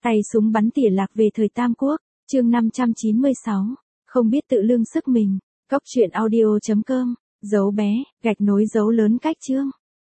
Tay súng bắn tỉa lạc về thời Tam Quốc, chương 596, không biết tự lương sức mình. Cóc truyện audio.com, dấu bé, gạch nối dấu lớn cách chương.